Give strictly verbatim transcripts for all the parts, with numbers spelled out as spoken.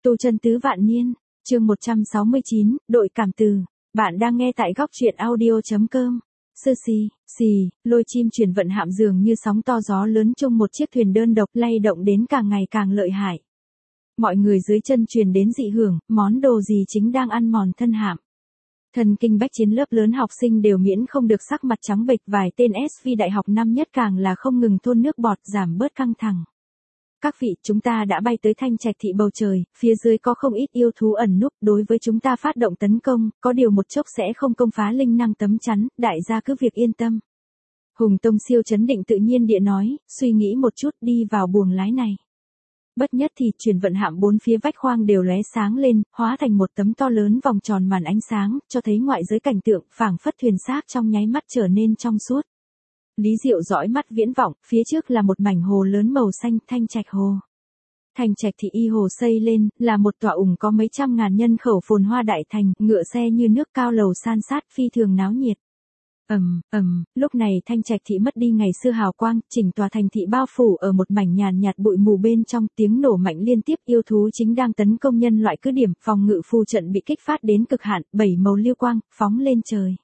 Tu chân tứ vạn niên, chương một trăm sáu mươi chín, đội cảm từ. Bạn đang nghe tại góc truyện audio.com. Sơ xì, xì, lôi chim chuyển vận hạm dường như sóng to gió lớn chung một chiếc thuyền đơn độc lay động đến càng ngày càng lợi hại. Mọi người dưới chân truyền đến dị hưởng, món đồ gì chính đang ăn mòn thân hạm. Thần kinh bách chiến lớp lớn học sinh đều miễn không được sắc mặt trắng bệch, vài tên ét vê đại học năm nhất càng là không ngừng thôn nước bọt giảm bớt căng thẳng. Các vị, chúng ta đã bay tới Thanh Trạch thị bầu trời, phía dưới có không ít yêu thú ẩn núp, đối với chúng ta phát động tấn công, có điều một chốc sẽ không công phá linh năng tấm chắn, đại gia cứ việc yên tâm. Hùng Tông siêu chấn định tự nhiên địa nói, suy nghĩ một chút đi vào buồng lái này. Bất nhất thì chuyển vận hạm bốn phía vách khoang đều lóe sáng lên, hóa thành một tấm to lớn vòng tròn màn ánh sáng, cho thấy ngoại giới cảnh tượng, phảng phất thuyền xác trong nháy mắt trở nên trong suốt. Lý Diệu dõi mắt viễn vọng, phía trước là một mảnh hồ lớn màu xanh, Thanh Trạch hồ. Thanh Trạch thị y hồ xây lên, là một tòa ủng có mấy trăm ngàn nhân khẩu phồn hoa đại thành, ngựa xe như nước, cao lầu san sát, phi thường náo nhiệt. Ầm, ầm, lúc này Thanh Trạch thị mất đi ngày xưa hào quang, chỉnh tòa thành thị bao phủ ở một mảnh nhàn nhạt bụi mù bên trong, tiếng nổ mạnh liên tiếp, yêu thú chính đang tấn công nhân loại cứ điểm, phòng ngự phù trận bị kích phát đến cực hạn, bảy màu liêu quang phóng lên trời.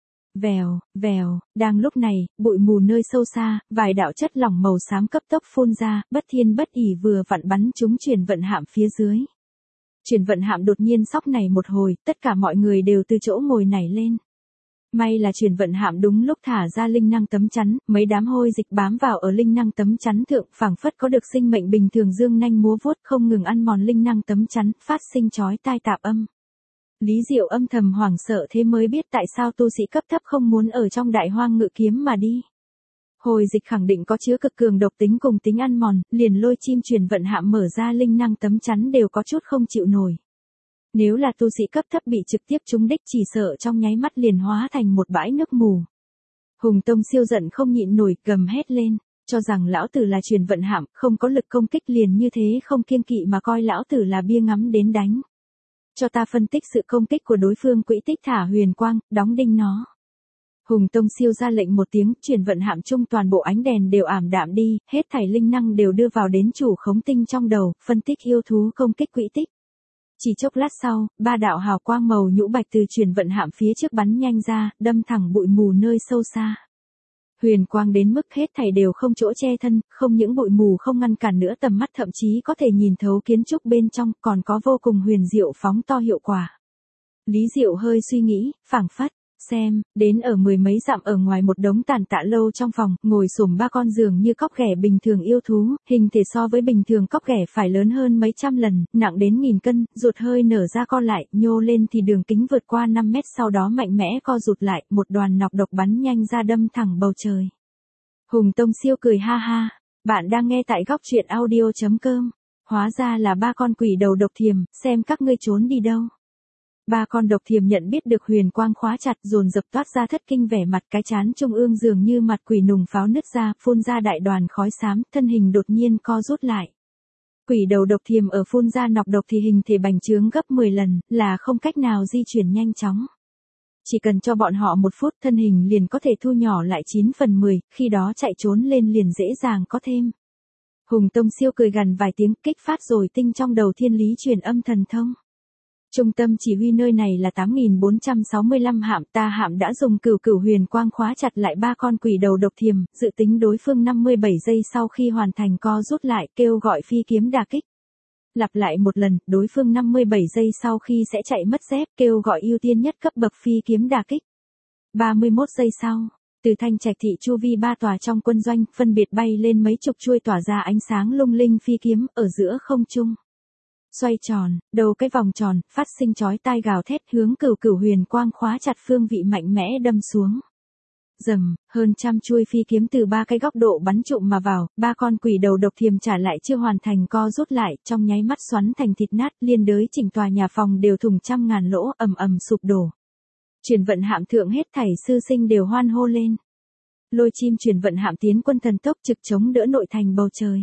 Vèo, vèo, đang lúc này, bụi mù nơi sâu xa, vài đạo chất lỏng màu xám cấp tốc phun ra, bất thiên bất ỷ vừa vặn bắn trúng chuyển vận hạm phía dưới. Chuyển vận hạm đột nhiên sóc này một hồi, tất cả mọi người đều từ chỗ ngồi nảy lên. May là chuyển vận hạm đúng lúc thả ra linh năng tấm chắn, mấy đám hôi dịch bám vào ở linh năng tấm chắn thượng, phảng phất có được sinh mệnh bình thường dương nanh múa vuốt, không ngừng ăn mòn linh năng tấm chắn, phát sinh chói tai tạp âm. Lý Diệu âm thầm hoảng sợ, thế mới biết tại sao tu sĩ cấp thấp không muốn ở trong đại hoang ngự kiếm mà đi. Hồi dịch khẳng định có chứa cực cường độc tính cùng tính ăn mòn, liền lôi chim chuyển vận hạm mở ra linh năng tấm chắn đều có chút không chịu nổi. Nếu là tu sĩ cấp thấp bị trực tiếp trúng đích chỉ sợ trong nháy mắt liền hóa thành một bãi nước mù. Hùng Tông siêu giận không nhịn nổi, gầm hét lên, cho rằng lão tử là chuyển vận hạm, không có lực công kích liền như thế không kiêng kỵ mà coi lão tử là bia ngắm đến đánh. Cho ta phân tích sự công kích của đối phương, quỹ tích thả huyền quang, đóng đinh nó. Hùng Tông siêu ra lệnh một tiếng, chuyển vận hạm chung toàn bộ ánh đèn đều ảm đạm đi, hết thảy linh năng đều đưa vào đến chủ khống tinh trong đầu, phân tích yêu thú công kích quỹ tích. Chỉ chốc lát sau, ba đạo hào quang màu nhũ bạch từ chuyển vận hạm phía trước bắn nhanh ra, đâm thẳng bụi mù nơi sâu xa. Huyền quang đến mức hết thảy đều không chỗ che thân, không những bụi mù không ngăn cản nữa tầm mắt thậm chí có thể nhìn thấu kiến trúc bên trong, còn có vô cùng huyền diệu phóng to hiệu quả. Lý Diệu hơi suy nghĩ, phảng phất, xem, đến ở mười mấy dặm ở ngoài một đống tàn tạ lâu trong phòng, ngồi xổm ba con giường như cóc ghẻ bình thường yêu thú, hình thể so với bình thường cóc ghẻ phải lớn hơn mấy trăm lần, nặng đến nghìn cân, ruột hơi nở ra co lại, nhô lên thì đường kính vượt qua năm mét, sau đó mạnh mẽ co rụt lại, một đoàn nọc độc bắn nhanh ra đâm thẳng bầu trời. Hùng Tông siêu cười ha ha, bạn đang nghe tại góc truyện audio.com, hóa ra là ba con quỷ đầu độc thiềm, xem các ngươi trốn đi đâu. Ba con độc thiềm nhận biết được huyền quang khóa chặt, dồn dập toát ra thất kinh vẻ mặt, cái chán trung ương dường như mặt quỷ nùng pháo nứt ra, phun ra đại đoàn khói xám, thân hình đột nhiên co rút lại. Quỷ đầu độc thiềm ở phun ra nọc độc thì hình thể bành trướng gấp mười lần, là không cách nào di chuyển nhanh chóng. Chỉ cần cho bọn họ một phút, thân hình liền có thể thu nhỏ lại chín phần mười, khi đó chạy trốn lên liền dễ dàng có thêm. Hùng Tông siêu cười gằn vài tiếng, kích phát rồi tinh trong đầu thiên lý truyền âm thần thông. Trung tâm chỉ huy nơi này là tám nghìn bốn trăm sáu mươi lăm hạm, ta hạm đã dùng cửu cửu huyền quang khóa chặt lại ba con quỷ đầu độc thiềm, dự tính đối phương năm mươi bảy giây sau khi hoàn thành co rút lại, kêu gọi phi kiếm đả kích. Lặp lại một lần, đối phương năm mươi bảy giây sau khi sẽ chạy mất dép, kêu gọi ưu tiên nhất cấp bậc phi kiếm đả kích. ba mươi mốt giây sau, từ Thanh Trạch thị chu vi ba tòa trong quân doanh, phân biệt bay lên mấy chục chuôi tỏa ra ánh sáng lung linh phi kiếm, ở giữa không trung. Xoay tròn, đầu cái vòng tròn, phát sinh chói tai gào thét, hướng cửu cửu huyền quang khóa chặt phương vị mạnh mẽ đâm xuống. Rầm, hơn trăm chuôi phi kiếm từ ba cái góc độ bắn trụm mà vào, ba con quỷ đầu độc thiềm trả lại chưa hoàn thành co rút lại, trong nháy mắt xoắn thành thịt nát, liên đới chỉnh tòa nhà phòng đều thủng trăm ngàn lỗ, ầm ầm sụp đổ. Chuyển vận hạm thượng hết thảy sư sinh đều hoan hô lên. Lôi chim chuyển vận hạm tiến quân thần tốc trực chống đỡ nội thành bầu trời.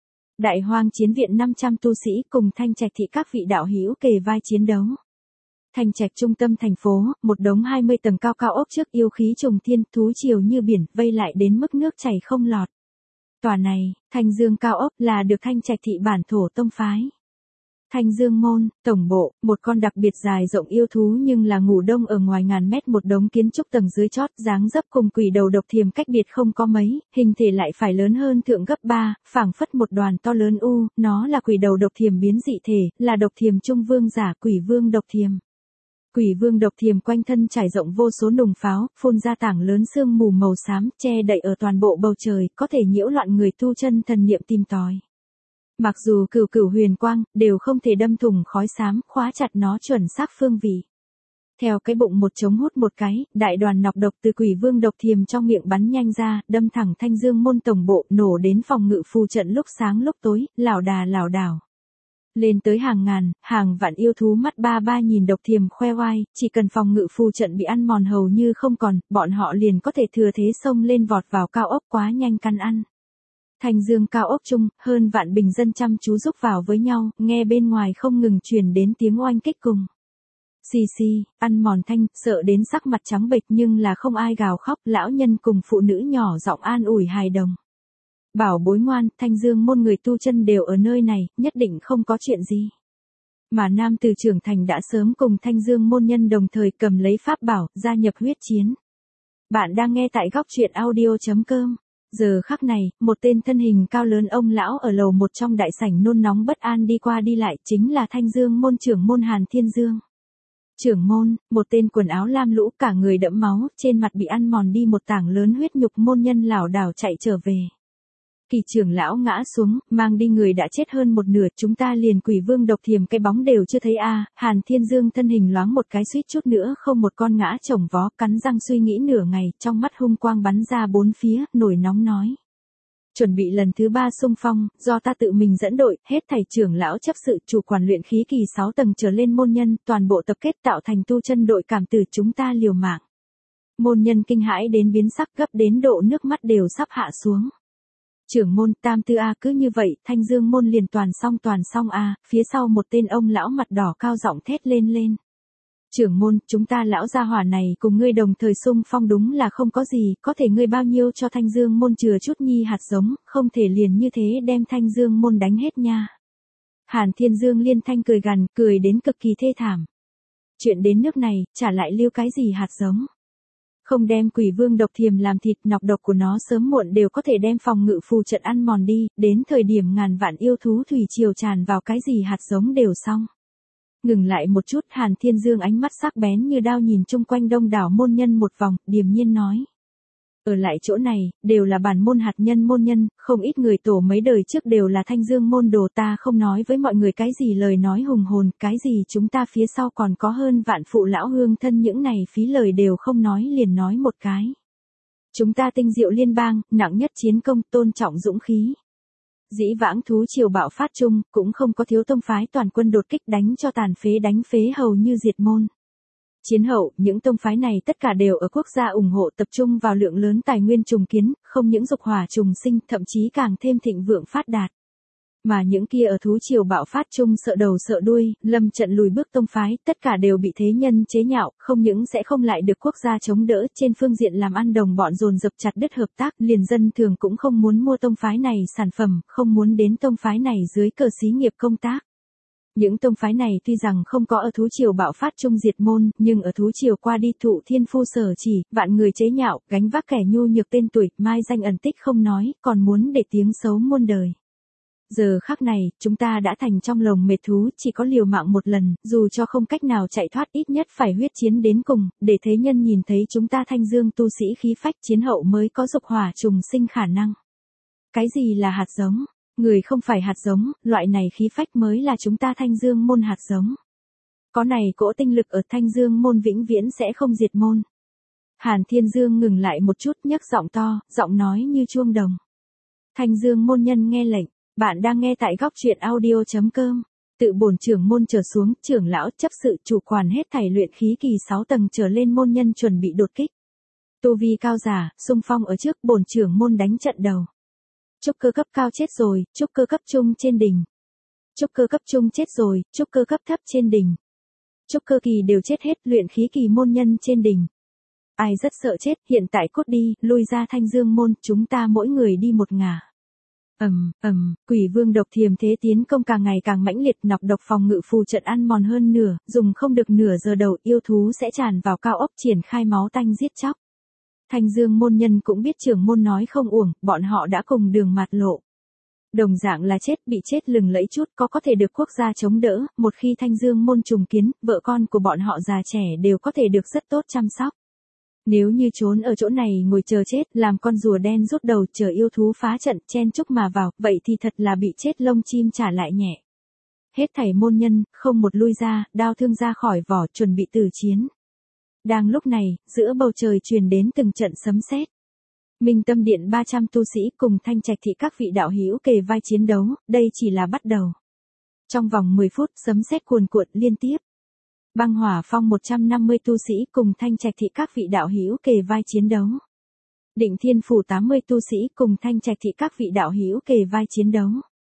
Đại hoang chiến viện năm trăm tu sĩ cùng Thanh Trạch thị các vị đạo hữu kề vai chiến đấu. Thanh Trạch trung tâm thành phố, một đống hai mươi tầng cao cao ốc trước, yêu khí trùng thiên, thú triều như biển, vây lại đến mức nước chảy không lọt. Tòa này, Thanh Dương cao ốc là được Thanh Trạch thị bản thổ tông phái. Thanh Dương môn, tổng bộ, một con đặc biệt dài rộng yêu thú nhưng là ngủ đông ở ngoài ngàn mét một đống kiến trúc tầng dưới chót, dáng dấp cùng quỷ đầu độc thiềm cách biệt không có mấy, hình thể lại phải lớn hơn thượng gấp ba, phảng phất một đoàn to lớn u, nó là quỷ đầu độc thiềm biến dị thể, là độc thiềm trung vương giả, quỷ vương độc thiềm. Quỷ vương độc thiềm quanh thân trải rộng vô số nùng pháo, phun ra tảng lớn sương mù màu xám, che đậy ở toàn bộ bầu trời, có thể nhiễu loạn người tu chân thần niệm tìm tòi. Mặc dù cửu cửu huyền quang, đều không thể đâm thủng khói xám, khóa chặt nó chuẩn xác phương vị. Theo cái bụng một trống hút một cái, đại đoàn nọc độc từ quỷ vương độc thiềm trong miệng bắn nhanh ra, đâm thẳng Thanh Dương môn tổng bộ, nổ đến phòng ngự phù trận lúc sáng lúc tối, lảo đà lảo đảo. Lên tới hàng ngàn, hàng vạn yêu thú mắt ba ba nhìn độc thiềm khoe oai, chỉ cần phòng ngự phù trận bị ăn mòn hầu như không còn, bọn họ liền có thể thừa thế xông lên vọt vào cao ốc quá nhanh căn ăn. Thanh Dương cao ốc chung, hơn vạn bình dân chăm chú rúc vào với nhau, nghe bên ngoài không ngừng truyền đến tiếng oanh kích cùng. Xì xì, ăn mòn thanh, sợ đến sắc mặt trắng bệch nhưng là không ai gào khóc, lão nhân cùng phụ nữ nhỏ giọng an ủi hài đồng. Bảo bối ngoan, Thanh Dương môn người tu chân đều ở nơi này, nhất định không có chuyện gì. Mà nam từ trưởng thành đã sớm cùng Thanh Dương môn nhân đồng thời cầm lấy pháp bảo, gia nhập huyết chiến. Bạn đang nghe tại góc truyện audio chấm com. Giờ khắc này, một tên thân hình cao lớn ông lão ở lầu một trong đại sảnh nôn nóng bất an đi qua đi lại, chính là Thanh Dương môn trưởng môn Hàn Thiên Dương. Trưởng môn, một tên quần áo lam lũ cả người đẫm máu, trên mặt bị ăn mòn đi một tảng lớn huyết nhục môn nhân lảo đảo chạy trở về. Kỳ trưởng lão ngã xuống, mang đi người đã chết hơn một nửa, chúng ta liền quỷ vương độc thiềm cái bóng đều chưa thấy a. Hàn Thiên Dương thân hình loáng một cái suýt chút nữa không một con ngã chồng vó, cắn răng suy nghĩ nửa ngày, trong mắt hung quang bắn ra bốn phía, nổi nóng nói. Chuẩn bị lần thứ ba xung phong, do ta tự mình dẫn đội, hết thầy trưởng lão chấp sự chủ quản luyện khí kỳ sáu tầng trở lên môn nhân, toàn bộ tập kết tạo thành tu chân đội cảm tử, chúng ta liều mạng. Môn nhân kinh hãi đến biến sắc, gấp đến độ nước mắt đều sắp hạ xuống. Trưởng môn, tam tư a, cứ như vậy, Thanh Dương môn liền toàn xong toàn xong a. Phía sau một tên ông lão mặt đỏ cao giọng thét lên lên. Trưởng môn, chúng ta lão gia hỏa này cùng ngươi đồng thời xung phong đúng là không có gì, có thể ngươi bao nhiêu cho Thanh Dương môn chừa chút nhi hạt giống, không thể liền như thế đem Thanh Dương môn đánh hết nha. Hàn Thiên Dương liên thanh cười gằn, cười đến cực kỳ thê thảm. Chuyện đến nước này, trả lại lưu cái gì hạt giống. Không đem quỷ vương độc thiềm làm thịt, nọc độc của nó sớm muộn đều có thể đem phòng ngự phù trận ăn mòn đi, đến thời điểm ngàn vạn yêu thú thủy triều tràn vào cái gì hạt giống đều xong. Ngừng lại một chút, Hàn Thiên Dương ánh mắt sắc bén như đao nhìn chung quanh đông đảo môn nhân một vòng, điềm nhiên nói. Ở lại chỗ này, đều là bản môn hạt nhân môn nhân, không ít người tổ mấy đời trước đều là Thanh Dương môn đồ, ta không nói với mọi người cái gì lời nói hùng hồn, cái gì chúng ta phía sau còn có hơn vạn phụ lão hương thân, những này phí lời đều không nói, liền nói một cái. Chúng ta tinh diệu liên bang, nặng nhất chiến công, tôn trọng dũng khí. Dĩ vãng thú triều bạo phát chung, cũng không có thiếu tông phái toàn quân đột kích đánh cho tàn phế đánh phế hầu như diệt môn. Chiến hậu, những tông phái này tất cả đều ở quốc gia ủng hộ tập trung vào lượng lớn tài nguyên trùng kiến, không những dục hỏa trùng sinh, thậm chí càng thêm thịnh vượng phát đạt. Mà những kia ở thú triều bạo phát chung sợ đầu sợ đuôi, lâm trận lùi bước tông phái, tất cả đều bị thế nhân chế nhạo, không những sẽ không lại được quốc gia chống đỡ, trên phương diện làm ăn đồng bọn dồn dập chặt đứt hợp tác, liền dân thường cũng không muốn mua tông phái này sản phẩm, không muốn đến tông phái này dưới cờ xí nghiệp công tác. Những tông phái này tuy rằng không có ở thú triều bạo phát chung diệt môn, nhưng ở thú triều qua đi thụ thiên phu sở chỉ, vạn người chế nhạo, gánh vác kẻ nhu nhược tên tuổi, mai danh ẩn tích không nói, còn muốn để tiếng xấu muôn đời. Giờ khắc này, chúng ta đã thành trong lồng mệt thú, chỉ có liều mạng một lần, dù cho không cách nào chạy thoát ít nhất phải huyết chiến đến cùng, để thế nhân nhìn thấy chúng ta Thanh Dương tu sĩ khí phách, chiến hậu mới có dục hỏa trùng sinh khả năng. Cái gì là hạt giống? Người không phải hạt giống, loại này khí phách mới là chúng ta Thanh Dương môn hạt giống. Có này cỗ tinh lực ở Thanh Dương môn vĩnh viễn sẽ không diệt môn. Hàn Thiên Dương ngừng lại một chút, nhấc giọng to, giọng nói như chuông đồng. Thanh Dương môn nhân nghe lệnh, bạn đang nghe tại góc truyện audio chấm com. Tự bổn trưởng môn trở xuống, trưởng lão chấp sự chủ quản hết thảy luyện khí kỳ sáu tầng trở lên môn nhân chuẩn bị đột kích. Tu vi cao giả, xung phong ở trước, bổn trưởng môn đánh trận đầu. Trúc cơ cấp cao chết rồi, trúc cơ cấp trung trên đỉnh. Trúc cơ cấp trung chết rồi, trúc cơ cấp thấp trên đỉnh. Trúc cơ kỳ đều chết hết, luyện khí kỳ môn nhân trên đỉnh. Ai rất sợ chết, hiện tại cốt đi, lui ra Thanh Dương môn, chúng ta mỗi người đi một ngả. Ầm, ầm, quỷ vương độc thiềm thế tiến công càng ngày càng mãnh liệt, nọc độc phòng ngự phù trận ăn mòn hơn nửa, dùng không được nửa giờ đầu yêu thú sẽ tràn vào cao ốc triển khai máu tanh giết chóc. Thanh Dương môn nhân cũng biết trưởng môn nói không uổng, bọn họ đã cùng đường mạt lộ. Đồng dạng là chết, bị chết lừng lẫy chút có có thể được quốc gia chống đỡ, một khi Thanh Dương môn trùng kiến, vợ con của bọn họ già trẻ đều có thể được rất tốt chăm sóc. Nếu như trốn ở chỗ này ngồi chờ chết, làm con rùa đen rút đầu chờ yêu thú phá trận chen chúc mà vào, vậy thì thật là bị chết lông chim trả lại nhẹ. Hết thảy môn nhân, không một lui ra, đao thương ra khỏi vỏ chuẩn bị tử chiến. Đang lúc này, giữa bầu trời truyền đến từng trận sấm sét. Minh Tâm Điện ba trăm tu sĩ cùng Thanh Trạch thị các vị đạo hữu kề vai chiến đấu, đây chỉ là bắt đầu. Trong vòng mười phút sấm sét cuồn cuộn liên tiếp. Băng Hỏa Phong một trăm năm mươi tu sĩ cùng Thanh Trạch thị các vị đạo hữu kề vai chiến đấu. Định Thiên Phủ tám mươi tu sĩ cùng Thanh Trạch thị các vị đạo hữu kề vai chiến đấu.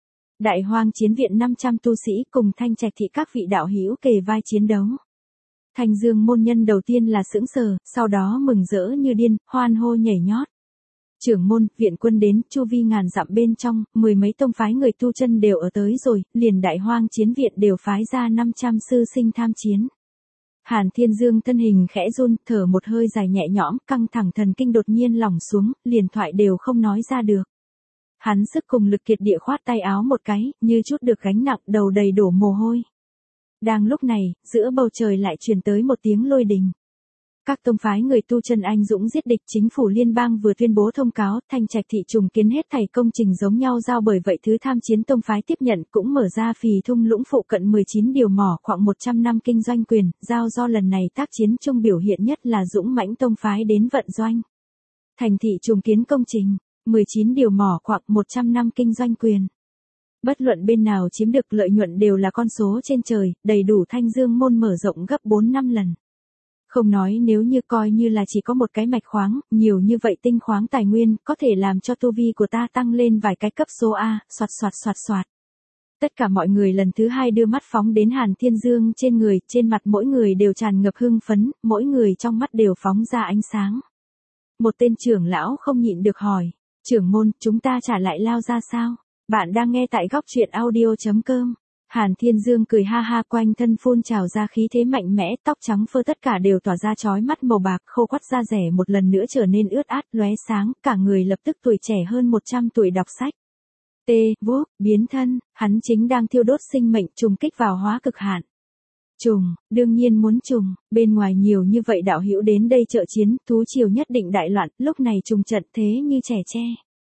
Đại Hoang Chiến Viện năm trăm tu sĩ cùng Thanh Trạch thị các vị đạo hữu kề vai chiến đấu. Thanh Dương môn nhân đầu tiên là sững sờ, sau đó mừng rỡ như điên, hoan hô nhảy nhót. Trưởng môn, viện quân đến, chu vi ngàn dặm bên trong, mười mấy tông phái người tu chân đều ở tới rồi, liền Đại Hoang Chiến Viện đều phái ra năm trăm sư sinh tham chiến. Hàn Thiên Dương thân hình khẽ run, thở một hơi dài nhẹ nhõm, căng thẳng thần kinh đột nhiên lỏng xuống, liền thoại đều không nói ra được. Hắn sức cùng lực kiệt địa khoát tay áo một cái, như chút được gánh nặng, đầu đầy đổ mồ hôi. Đang lúc này, giữa bầu trời lại truyền tới một tiếng lôi đình. Các tông phái người tu chân anh dũng giết địch, chính phủ liên bang vừa tuyên bố thông cáo, Thanh Trạch thị trùng kiến hết thảy công trình giống nhau giao, bởi vậy thứ tham chiến tông phái tiếp nhận cũng mở ra phì thung lũng phụ cận mười chín điều mỏ khoảng một trăm năm kinh doanh quyền, giao do lần này tác chiến chung biểu hiện nhất là dũng mãnh tông phái đến vận doanh. Thành thị trùng kiến công trình, mười chín điều mỏ khoảng một trăm năm kinh doanh quyền. Bất luận bên nào chiếm được lợi nhuận đều là con số trên trời, đầy đủ Thanh Dương môn mở rộng gấp bốn năm lần. Không nói nếu như coi như là chỉ có một cái mạch khoáng, nhiều như vậy tinh khoáng tài nguyên, có thể làm cho tu vi của ta tăng lên vài cái cấp số A, soạt soạt soạt soạt. Tất cả mọi người lần thứ hai đưa mắt phóng đến Hàn Thiên Dương trên người, trên mặt mỗi người đều tràn ngập hưng phấn, mỗi người trong mắt đều phóng ra ánh sáng. Một tên trưởng lão không nhịn được hỏi, trưởng môn, chúng ta trả lại lao ra sao? Bạn đang nghe tại góc truyện audio chấm com. Hàn Thiên Dương cười ha ha, quanh thân phun trào ra khí thế mạnh mẽ, tóc trắng phơ tất cả đều tỏa ra chói mắt màu bạc, khô quắt da rẻ một lần nữa trở nên ướt át, lóe sáng, cả người lập tức tuổi trẻ hơn một trăm tuổi đọc sách. T, vuốt, biến thân, hắn chính đang thiêu đốt sinh mệnh, trùng kích vào hóa cực hạn. Trùng, đương nhiên muốn trùng, bên ngoài nhiều như vậy đạo hữu đến đây trợ chiến, thú triều nhất định đại loạn, lúc này trùng trận thế như trẻ tre.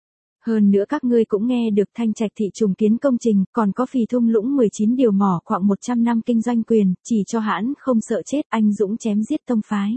Hơn nữa các ngươi cũng nghe được Thanh Trạch thị trùng kiến công trình, còn có phì thung lũng mười chín điều mỏ khoảng một trăm năm kinh doanh quyền, chỉ cho hãn không sợ chết, anh dũng chém giết tông phái.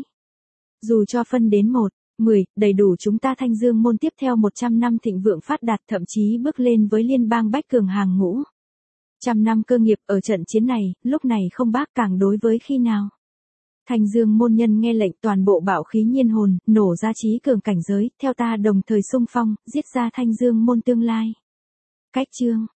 Dù cho phân đến một, mười, đầy đủ chúng ta Thanh Dương môn tiếp theo một trăm năm thịnh vượng phát đạt, thậm chí bước lên với liên bang bách cường hàng ngũ. Trăm năm cơ nghiệp ở trận chiến này, lúc này không bác càng đối với khi nào. Thanh Dương môn nhân nghe lệnh toàn bộ bạo khí nhiên hồn, nổ ra trí cường cảnh giới, theo ta đồng thời xung phong, giết ra Thanh Dương môn tương lai. Cách chương